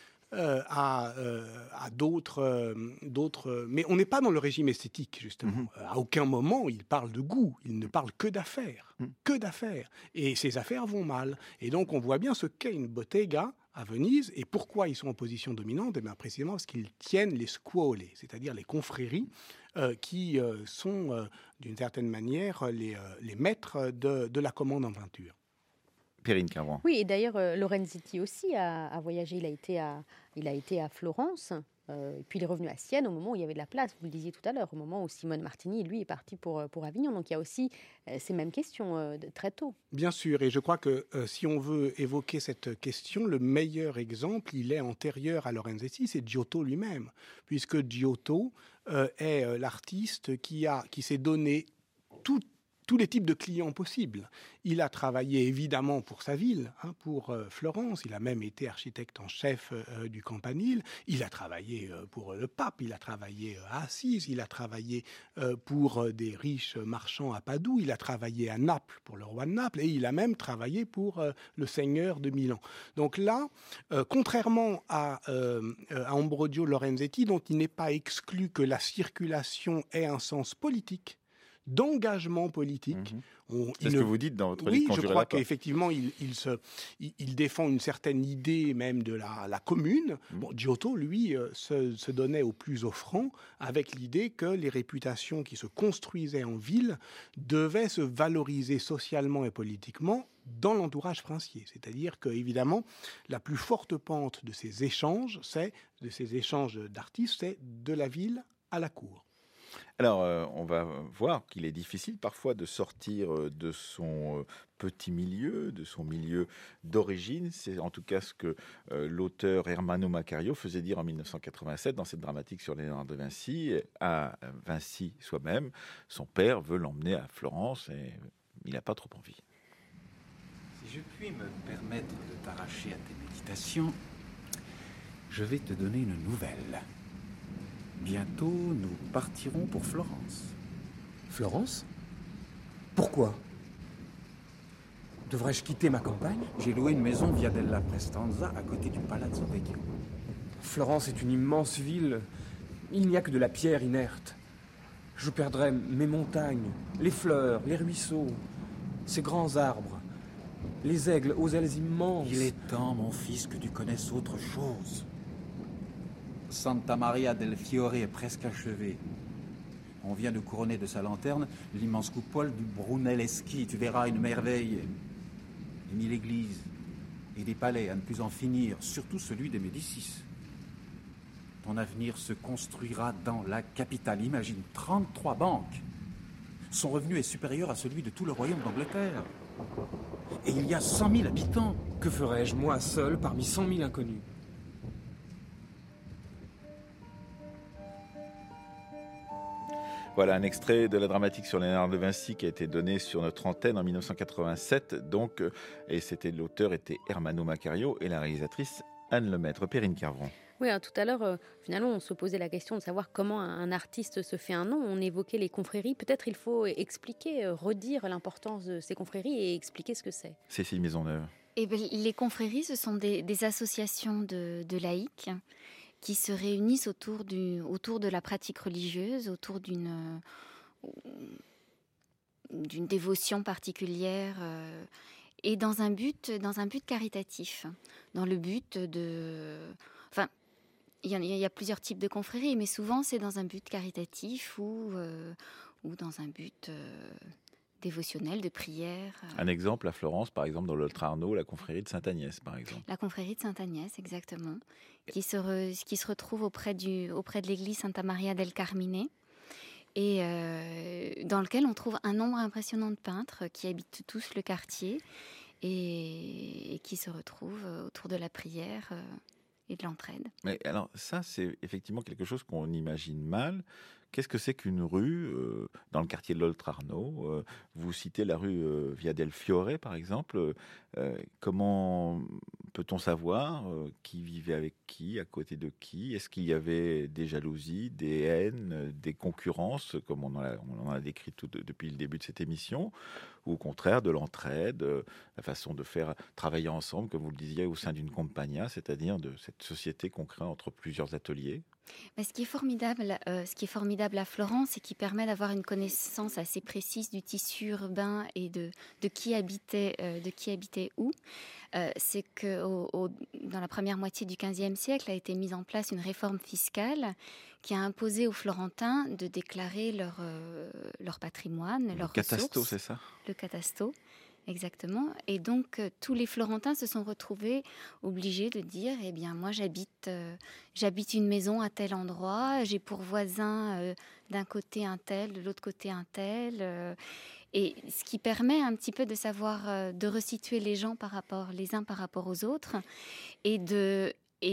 à d'autres, mais on n'est pas dans le régime esthétique, justement. À aucun moment il parle de goût, il ne parle que d'affaires, et ces affaires vont mal. Et donc on voit bien ce qu'est une bottega à Venise, et pourquoi ils sont en position dominante. Et bien précisément parce qu'ils tiennent les scuole, c'est-à-dire les confréries, qui sont d'une certaine manière les maîtres de la commande en peinture. Perrine Carvan. Oui, et d'ailleurs, Lorenzetti aussi a voyagé. Il a été à Florence, puis il est revenu à Sienne au moment où il y avait de la place. Vous le disiez tout à l'heure, au moment où Simone Martini, lui, est parti pour Avignon. Donc il y a aussi ces mêmes questions très tôt. Bien sûr, et je crois que si on veut évoquer cette question, le meilleur exemple, il est antérieur à Lorenzetti, c'est Giotto lui-même, puisque Giotto est l'artiste qui s'est donné tous les types de clients possibles. Il a travaillé évidemment pour sa ville, pour Florence. Il a même été architecte en chef du Campanile. Il a travaillé pour le pape. Il a travaillé à Assise. Il a travaillé pour des riches marchands à Padoue. Il a travaillé à Naples pour le roi de Naples. Et il a même travaillé pour le seigneur de Milan. Donc là, contrairement à Ambrogio Lorenzetti, dont il n'est pas exclu que la circulation ait un sens politique, d'engagement politique. C'est ce que vous dites dans votre livre. Oui, je crois qu'effectivement, il défend une certaine idée même de la commune. Giotto, lui, se donnait au plus offrant, avec l'idée que les réputations qui se construisaient en ville devaient se valoriser socialement et politiquement dans l'entourage princier. C'est-à-dire que, évidemment, la plus forte pente de ces échanges d'artistes, c'est de la ville à la cour. Alors, on va voir qu'il est difficile parfois de sortir de son petit milieu, de son milieu d'origine. C'est en tout cas ce que l'auteur Ermanno Macario faisait dire en 1987 dans cette dramatique sur Léonard de Vinci. À Vinci soi-même, son père veut l'emmener à Florence et il n'a pas trop envie. Si je puis me permettre de t'arracher à tes méditations, je vais te donner une nouvelle. Bientôt, nous partirons pour Florence. Florence ? Pourquoi ? Devrais-je quitter ma campagne ? J'ai loué une maison via della Prestanza à côté du Palazzo Vecchio. Florence est une immense ville. Il n'y a que de la pierre inerte. Je perdrai mes montagnes, les fleurs, les ruisseaux, ces grands arbres, les aigles aux ailes immenses. Il est temps, mon fils, que tu connaisses autre chose. Santa Maria del Fiore est presque achevée. On vient de couronner de sa lanterne l'immense coupole du Brunelleschi. Tu verras une merveille. 1000 églises et des palais à ne plus en finir, surtout celui des Médicis. Ton avenir se construira dans la capitale. Imagine, 33 banques. Son revenu est supérieur à celui de tout le royaume d'Angleterre. Et il y a 100 000 habitants. Que ferais-je, moi, seul, parmi 100 000 inconnus ? Voilà un extrait de la dramatique sur Léonard de Vinci qui a été donné sur notre antenne en 1987. Donc, et l'auteur était Ermanno Macario et la réalisatrice Anne Lemaître. Perrine Kervran. Oui, tout à l'heure, finalement, on se posait la question de savoir comment un artiste se fait un nom. On évoquait les confréries. Peut-être il faut expliquer, redire l'importance de ces confréries et expliquer ce que c'est. Cécile Maisonneuve. Les confréries, ce sont des associations de laïcs qui se réunissent autour de la pratique religieuse, autour d'une dévotion particulière et dans un but caritatif, dans le but de... Enfin, il y a plusieurs types de confréries, mais souvent c'est dans un but caritatif ou dans un but dévotionnel, de prière. Un exemple à Florence, par exemple, dans l'Oltrarno, la confrérie de Sainte-Agnès, par exemple. La confrérie de Sainte-Agnès, exactement, qui se retrouve auprès de l'église Santa Maria del Carmine, et dans lequel on trouve un nombre impressionnant de peintres qui habitent tous le quartier et qui se retrouvent autour de la prière et de l'entraide. Mais alors ça, c'est effectivement quelque chose qu'on imagine mal. Qu'est-ce que c'est qu'une rue dans le quartier de l'Oltrarno ? Vous citez la rue Via del Fiore, par exemple. Comment peut-on savoir qui vivait avec qui, à côté de qui ? Est-ce qu'il y avait des jalousies, des haines, des concurrences, comme on en a décrit depuis le début de cette émission, ou au contraire de l'entraide, la façon de faire travailler ensemble, comme vous le disiez, au sein d'une compagnia, c'est-à-dire de cette société qu'on crée entre plusieurs ateliers ? Mais ce qui est formidable à Florence et qui permet d'avoir une connaissance assez précise du tissu urbain et de qui habitait où, c'est que dans la première moitié du XVe siècle a été mise en place une réforme fiscale qui a imposé aux Florentins de déclarer leur patrimoine, leurs ressources. Le catasto, c'est ça ? Le catasto. Exactement. Et donc, tous les Florentins se sont retrouvés obligés de dire, eh bien, moi, j'habite une maison à tel endroit, j'ai pour voisin d'un côté un tel, de l'autre côté un tel. Et ce qui permet un petit peu de savoir, de resituer les gens les uns par rapport aux autres et de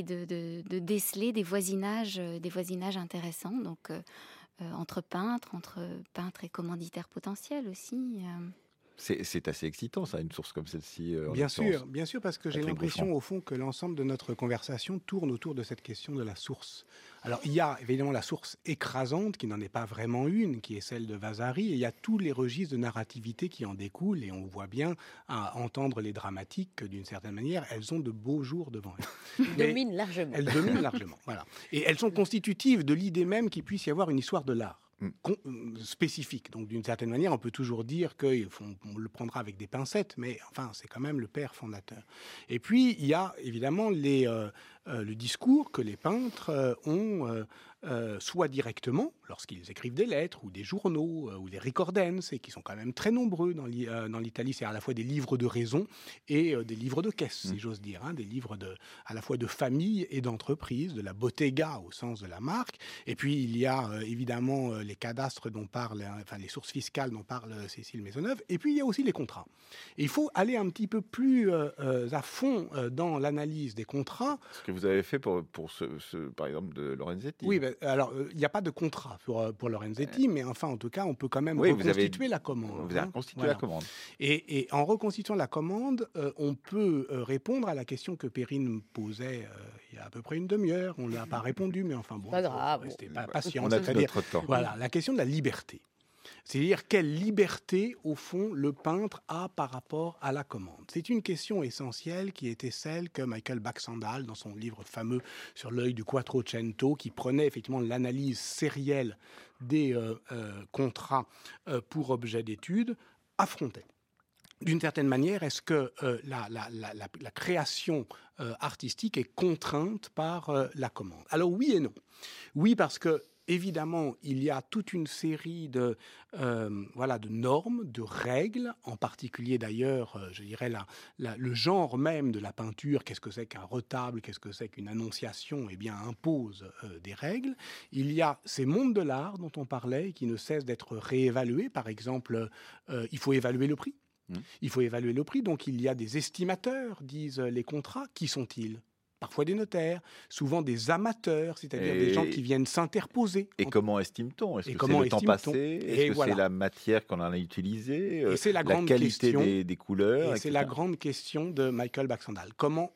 déceler des voisinages intéressants, donc entre peintres et commanditaires potentiels aussi. C'est assez excitant, ça, une source comme celle-ci. Bien sûr, parce que j'ai l'impression, au fond, que l'ensemble de notre conversation tourne autour de cette question de la source. Alors, il y a évidemment la source écrasante, qui n'en est pas vraiment une, qui est celle de Vasari, et il y a tous les registres de narrativité qui en découlent, et on voit bien, à entendre les dramatiques, que d'une certaine manière, elles ont de beaux jours devant elles. Elles dominent largement, voilà. Et elles sont constitutives de l'idée même qu'il puisse y avoir une histoire de l'art. Spécifique. Donc, d'une certaine manière, on peut toujours dire qu'on le prendra avec des pincettes, mais enfin, c'est quand même le père fondateur. Et puis, il y a évidemment le discours que les peintres ont soit directement, lorsqu'ils écrivent des lettres ou des journaux ou des ricordences, et qui sont quand même très nombreux dans l'Italie. C'est à la fois des livres de raison et des livres de caisse, si j'ose dire, des livres à la fois de famille et d'entreprise, de la bottega au sens de la marque. Et puis il y a évidemment les cadastres dont parle, les sources fiscales dont parle Cécile Maisonneuve. Et puis il y a aussi les contrats. Et il faut aller un petit peu plus à fond dans l'analyse des contrats. Ce que vous avez fait pour par exemple, de Lorenzetti. Oui, alors il n'y a pas de contrat pour Lorenzetti, mais enfin, en tout cas, on peut quand même reconstituer la commande. Vous avez reconstitué la commande. Et en reconstituant la commande, on peut répondre à la question que Perrine posait il y a à peu près une demi-heure. On ne l'a pas répondu, mais enfin bon, pas grave. Restez pas patient. On a tout notre temps. Voilà, la question de la liberté. C'est-à-dire quelle liberté, au fond, le peintre a par rapport à la commande. C'est une question essentielle qui était celle que Michael Baxandall, dans son livre fameux sur l'œil du Quattrocento, qui prenait effectivement l'analyse sérielle des contrats pour objet d'étude, affrontait. D'une certaine manière, est-ce que la création artistique est contrainte par la commande? Alors oui et non. Oui, parce que évidemment, il y a toute une série de normes, de règles, en particulier d'ailleurs, je dirais, le genre même de la peinture, qu'est-ce que c'est qu'un retable, qu'est-ce que c'est qu'une annonciation, eh bien, impose des règles. Il y a ces mondes de l'art dont on parlait, qui ne cessent d'être réévalués. Par exemple, il faut évaluer le prix. Il faut évaluer le prix, donc il y a des estimateurs, disent les contrats. Qui sont-ils ? Parfois des notaires, souvent des amateurs, c'est-à-dire des gens qui viennent s'interposer. Et comment estime-t-on ? Est-ce que c'est le temps passé ? Est-ce que c'est la matière qu'on en a utilisée ? Et c'est la qualité question, des couleurs, et c'est la grande question de Michael Baxandall. Comment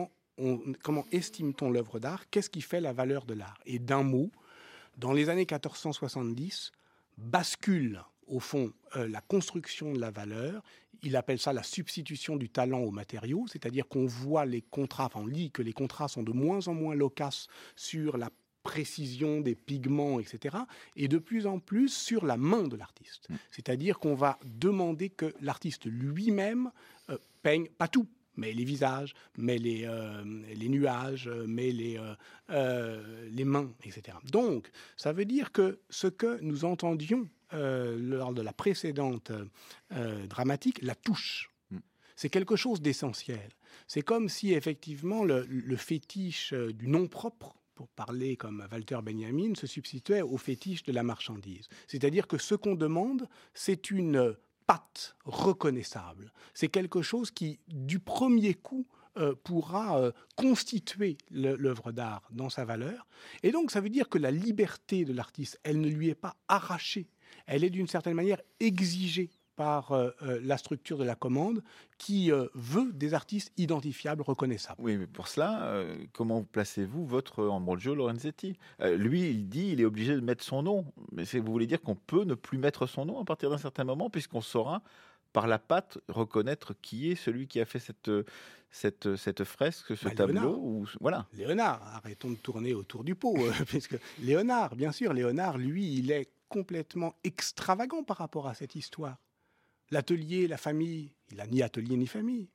estime-t-on l'œuvre d'art ? Qu'est-ce qui fait la valeur de l'art ? Et d'un mot, dans les années 1470, bascule au fond la construction de la valeur. Il appelle ça la substitution du talent au matériau, c'est-à-dire qu'on voit les contrats, on lit que les contrats sont de moins en moins loquaces sur la précision des pigments, etc., et de plus en plus sur la main de l'artiste. C'est-à-dire qu'on va demander que l'artiste lui-même peigne, pas tout, mais les visages, mais les nuages, mais les mains, etc. Donc, ça veut dire que ce que nous entendions lors de la précédente dramatique, la touche, c'est quelque chose d'essentiel. C'est comme si, effectivement, le fétiche du nom propre, pour parler comme Walter Benjamin, se substituait au fétiche de la marchandise. C'est-à-dire que ce qu'on demande, c'est une patte reconnaissable. C'est quelque chose qui, du premier coup, pourra constituer l'œuvre d'art dans sa valeur. Et donc, ça veut dire que la liberté de l'artiste, elle ne lui est pas arrachée. Elle est d'une certaine manière exigée par la structure de la commande qui veut des artistes identifiables, reconnaissables. Oui, mais pour cela, comment placez-vous votre Ambrogio Lorenzetti ? Lui, il est obligé de mettre son nom. Mais vous voulez dire qu'on peut ne plus mettre son nom à partir d'un certain moment, puisqu'on saura, par la patte, reconnaître qui est celui qui a fait cette fresque, ce tableau voilà. Léonard, arrêtons de tourner autour du pot, puisque Léonard, bien sûr, Léonard, lui, il est complètement extravagant par rapport à cette histoire. L'atelier, la famille, il n'a ni atelier ni famille.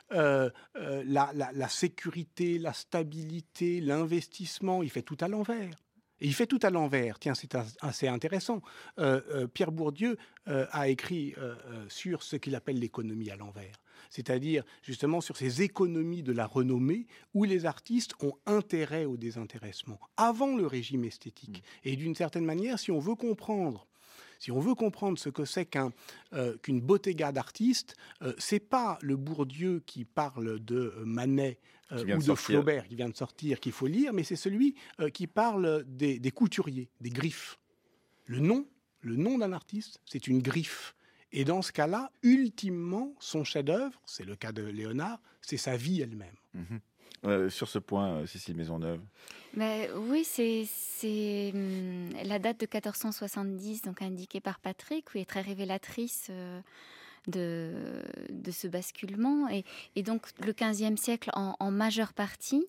La sécurité, la stabilité, l'investissement, il fait tout à l'envers. Et il fait tout à l'envers. Tiens, c'est assez intéressant. Pierre Bourdieu a écrit sur ce qu'il appelle l'économie à l'envers. C'est-à-dire, justement, sur ces économies de la renommée où les artistes ont intérêt au désintéressement, avant le régime esthétique. Et d'une certaine manière, si on veut comprendre ce que c'est qu'une bottega d'artistes, c'est pas le Bourdieu qui parle de Manet ou de Flaubert qui vient de sortir qu'il faut lire, mais c'est celui qui parle des couturiers, des griffes. Le nom d'un artiste, c'est une griffe. Et dans ce cas-là, ultimement, son chef-d'œuvre, c'est le cas de Léonard, c'est sa vie elle-même. Sur ce point, Cécile Maisonneuve. Mais oui, c'est la date de 1470, donc indiquée par Patrick, qui est très révélatrice de ce basculement. Et donc, le XVe siècle, en majeure partie,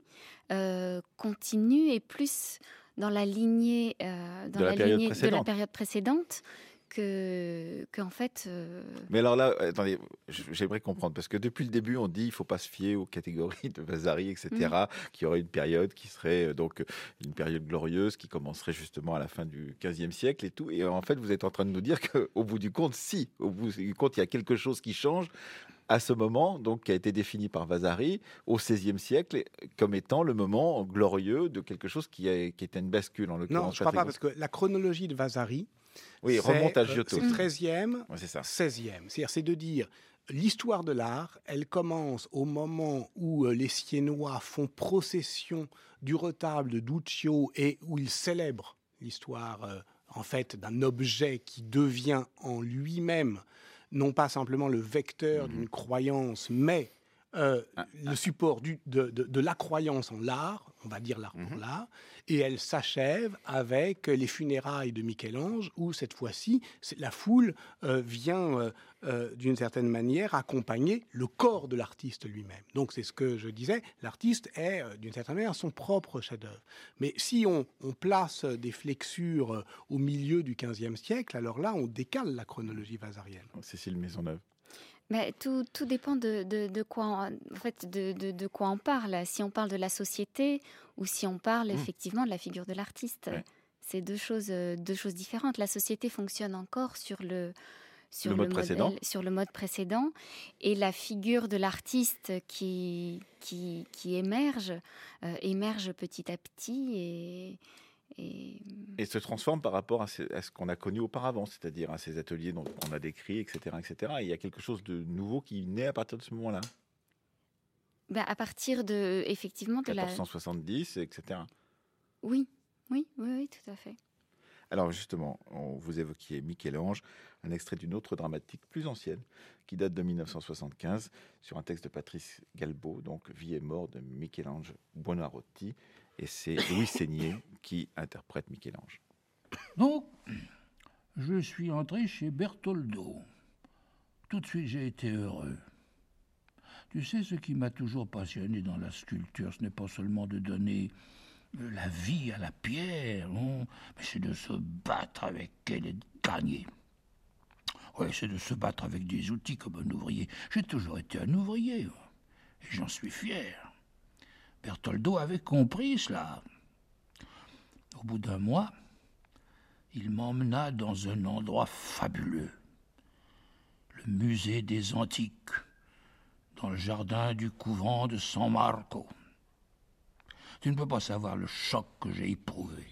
continue et plus dans la lignée, de la période précédente que en fait... Mais alors là, attendez, j'aimerais comprendre, parce que depuis le début, on dit qu'il ne faut pas se fier aux catégories de Vasari, etc., qu'il y aurait une période qui serait donc une période glorieuse qui commencerait justement à la fin du XVe siècle et tout. Et en fait, vous êtes en train de nous dire qu'au bout du compte, si, au bout du compte, il y a quelque chose qui change à ce moment, donc qui a été défini par Vasari au XVIe siècle comme étant le moment glorieux de quelque chose qui était une bascule en l'occurrence. Non, je ne crois pas, parce que la chronologie de Vasari, remonte à Giotto. C'est 13e, c'est ça. 16e. C'est de dire, l'histoire de l'art, elle commence au moment où les Siennois font procession du retable de Duccio et où ils célèbrent l'histoire, en fait, d'un objet qui devient en lui-même non pas simplement le vecteur d'une croyance, mais le support de la croyance en l'art, on va dire l'art pour l'art, et elle s'achève avec les funérailles de Michel-Ange, où cette fois-ci, la foule vient d'une certaine manière accompagner le corps de l'artiste lui-même. Donc c'est ce que je disais, l'artiste est d'une certaine manière son propre chef-d'œuvre. Mais si on place des flexures au milieu du XVe siècle, alors là, on décale la chronologie vasarienne. Cécile Maisonneuve. Mais tout dépend de quoi, en fait, de quoi on parle. Si on parle de la société ou si on parle effectivement de la figure de l'artiste. Ouais. C'est deux choses différentes. La société fonctionne encore sur le mode précédent, et la figure de l'artiste qui émerge petit à petit et se transforme par rapport à ce qu'on a connu auparavant, c'est-à-dire à ces ateliers qu'on a décrits, etc., etc. Et il y a quelque chose de nouveau qui naît à partir de ce moment-là. À partir de, effectivement, de 1470, etc. Oui, tout à fait. Alors justement, vous évoquiez Michel-Ange, un extrait d'une autre dramatique plus ancienne, qui date de 1975, sur un texte de Patrice Galbaud, donc « Vie et mort » de Michel-Ange Buonarroti. Et c'est Louis Seigné qui interprète Michel-Ange. Donc, je suis entré chez Bertoldo. Tout de suite, j'ai été heureux. Tu sais, ce qui m'a toujours passionné dans la sculpture, ce n'est pas seulement de donner la vie à la pierre, non, mais c'est de se battre avec elle et de gagner. Oui, c'est de se battre avec des outils comme un ouvrier. J'ai toujours été un ouvrier, et j'en suis fier. Bertoldo avait compris cela. Au bout d'un mois, il m'emmena dans un endroit fabuleux, le musée des Antiques, dans le jardin du couvent de San Marco. Tu ne peux pas savoir le choc que j'ai éprouvé.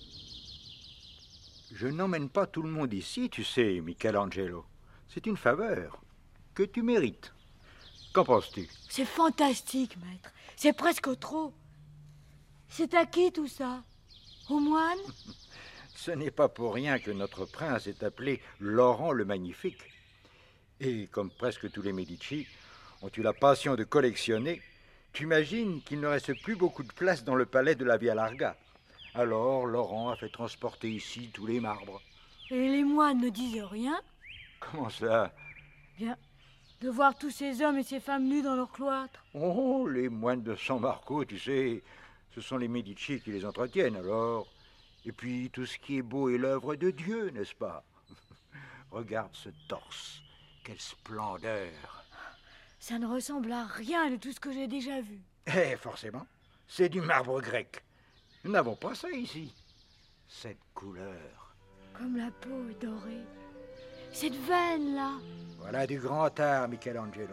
Je n'emmène pas tout le monde ici, tu sais, Michelangelo. C'est une faveur que tu mérites. Qu'en penses-tu? C'est fantastique, maître. C'est presque trop. C'est à qui tout ça? Au moine? Ce n'est pas pour rien que notre prince est appelé Laurent le Magnifique. Et comme presque tous les Médicis ont eu la passion de collectionner, tu imagines qu'il ne reste plus beaucoup de place dans le palais de la Via Larga. Alors Laurent a fait transporter ici tous les marbres. Et les moines ne disent rien? Comment ça? Bien, de voir tous ces hommes et ces femmes nus dans leur cloître. Oh, les moines de San Marco, tu sais, ce sont les Médicis qui les entretiennent, alors. Et puis, tout ce qui est beau est l'œuvre de Dieu, n'est-ce pas? Regarde ce torse, quelle splendeur. Ça ne ressemble à rien de tout ce que j'ai déjà vu. Eh, forcément, c'est du marbre grec. Nous n'avons pas ça ici. Cette couleur. Comme la peau est dorée. Cette veine-là. Voilà du grand art, Michelangelo.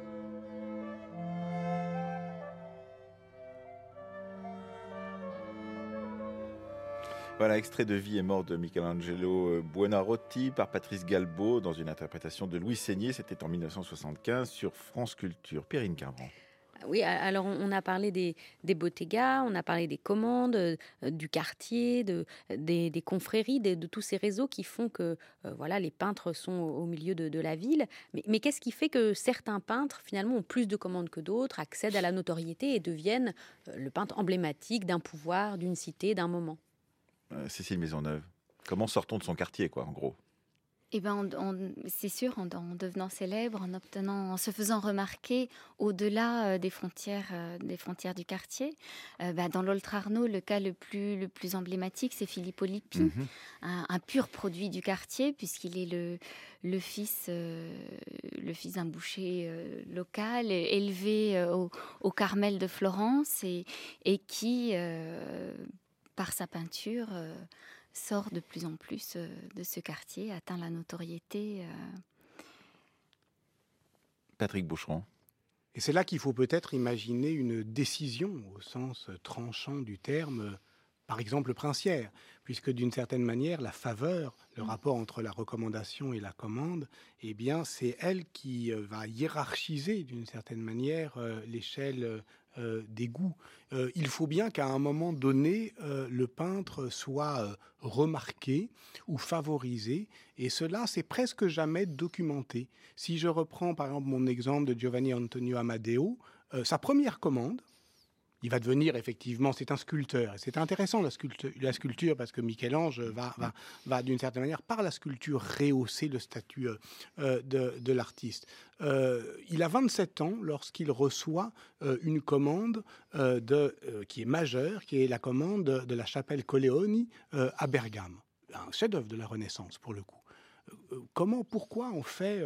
Voilà, extrait de Vie et mort de Michelangelo Buonarroti par Patrice Galbaud dans une interprétation de Louis Seigné. C'était en 1975 sur France Culture. Perrine Carban. Oui, alors on a parlé des bottegas, on a parlé des commandes, du quartier, des confréries, de tous ces réseaux qui font que voilà, les peintres sont au milieu de la ville. Mais qu'est-ce qui fait que certains peintres, finalement, ont plus de commandes que d'autres, accèdent à la notoriété et deviennent le peintre emblématique d'un pouvoir, d'une cité, d'un moment? Cécile Maisonneuve, comment sort-on de son quartier, quoi, en gros? Eh ben, c'est sûr, en devenant célèbre, en se faisant remarquer au-delà des frontières du quartier. Dans l'Oltrarno, le cas le plus emblématique, c'est Filippo Lippi, un pur produit du quartier, puisqu'il est le fils d'un boucher local, élevé au Carmel de Florence, et qui, par sa peinture, sort de plus en plus de ce quartier, atteint la notoriété. Patrick Boucheron. Et c'est là qu'il faut peut-être imaginer une décision au sens tranchant du terme, par exemple princière, puisque d'une certaine manière, la faveur, le rapport entre la recommandation et la commande, eh bien, c'est elle qui va hiérarchiser d'une certaine manière l'échelle des goûts. Il faut bien qu'à un moment donné, le peintre soit remarqué ou favorisé, et cela, c'est presque jamais documenté. Si je reprends par exemple mon exemple de Giovanni Antonio Amadeo, sa première commande, il va devenir effectivement, c'est un sculpteur. Et c'est intéressant la sculpture parce que Michel-Ange va d'une certaine manière, par la sculpture, rehausser le statut de l'artiste. Il a 27 ans lorsqu'il reçoit une commande qui est majeure, qui est la commande de la chapelle Colleoni à Bergame. Un chef-d'œuvre de la Renaissance, pour le coup. Pourquoi on fait...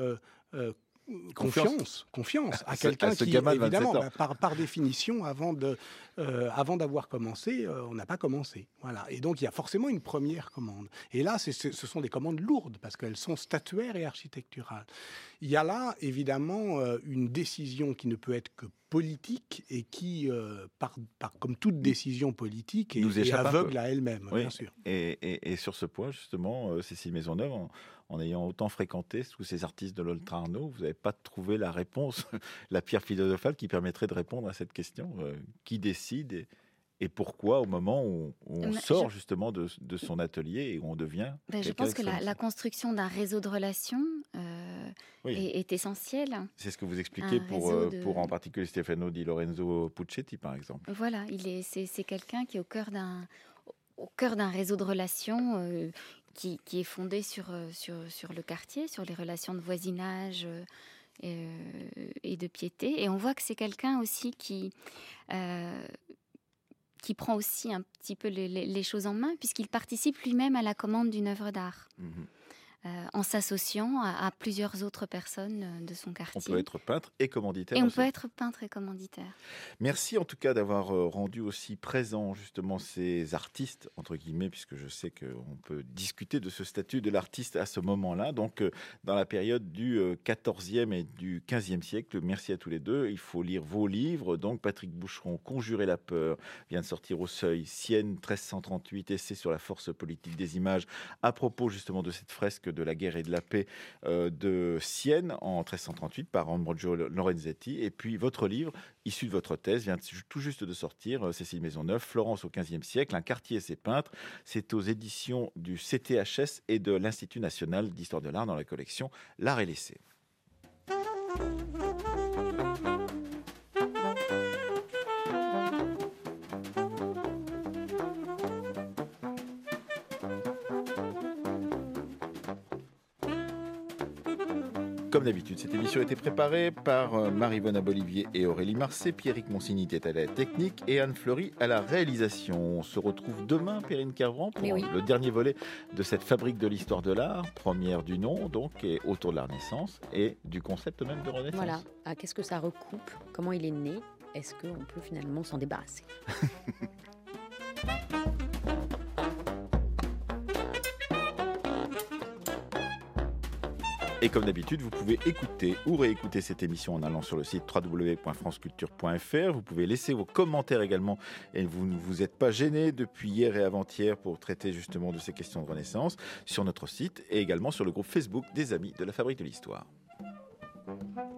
Confiance à quelqu'un qui, évidemment, par définition, avant d'avoir commencé, on n'a pas commencé. Voilà. Et donc, il y a forcément une première commande. Et là, ce sont des commandes lourdes, parce qu'elles sont statuaires et architecturales. Il y a là, évidemment, une décision qui ne peut être que politique et qui, comme toute décision politique, est aveugle à elle-même, oui. Bien sûr. Et sur ce point, justement, Cécile Maisonneuve, en ayant autant fréquenté tous ces artistes de l'Oltrarno, vous n'avez pas trouvé la réponse, la pierre philosophale qui permettrait de répondre à cette question. Qui décide et pourquoi au moment où on sort justement de son atelier et où on devient... Je pense que la construction d'un réseau de relations est essentielle. C'est ce que vous expliquez pour en particulier Stefano Di Lorenzo Puccetti, par exemple. Voilà, c'est quelqu'un qui est au cœur d'un réseau de relations qui est fondé sur le quartier, sur les relations de voisinage et de piété. Et on voit que c'est quelqu'un aussi qui prend aussi un petit peu les choses en main, puisqu'il participe lui-même à la commande d'une œuvre d'art. En s'associant à plusieurs autres personnes de son quartier. On peut être peintre et commanditaire. Et on peut être peintre et commanditaire. Merci en tout cas d'avoir rendu aussi présent justement ces artistes, entre guillemets, puisque je sais qu'on peut discuter de ce statut de l'artiste à ce moment-là, donc dans la période du XIVe et du XVe siècle. Merci à tous les deux. Il faut lire vos livres. Donc Patrick Boucheron, Conjurer la peur, vient de sortir au Seuil. Sienne, 1338, essai sur la force politique des images, à propos justement de cette fresque de la guerre et de la paix de Sienne en 1338 par Ambrogio Lorenzetti. Et puis votre livre, issu de votre thèse, vient tout juste de sortir, Cécile Maisonneuve, Florence au XVe siècle, un quartier et ses peintres. C'est aux éditions du CTHS et de l'Institut national d'histoire de l'art dans la collection L'Art et l'Essai. Comme d'habitude, cette émission a été préparée par Marie-Vonne Bolivier et Aurélie Marcet, Pierrick Monsigny était à la technique et Anne Fleury à la réalisation. On se retrouve demain, Perrine Kervran, pour le dernier volet de cette fabrique de l'histoire de l'art, première du nom, donc, et autour de la Renaissance et du concept même de Renaissance. Voilà, qu'est-ce que ça recoupe? Comment il est né? Est-ce qu'on peut finalement s'en débarrasser? Et comme d'habitude, vous pouvez écouter ou réécouter cette émission en allant sur le site www.franceculture.fr. Vous pouvez laisser vos commentaires également et vous ne vous êtes pas gênés depuis hier et avant-hier pour traiter justement de ces questions de Renaissance sur notre site et également sur le groupe Facebook des Amis de la Fabrique de l'Histoire.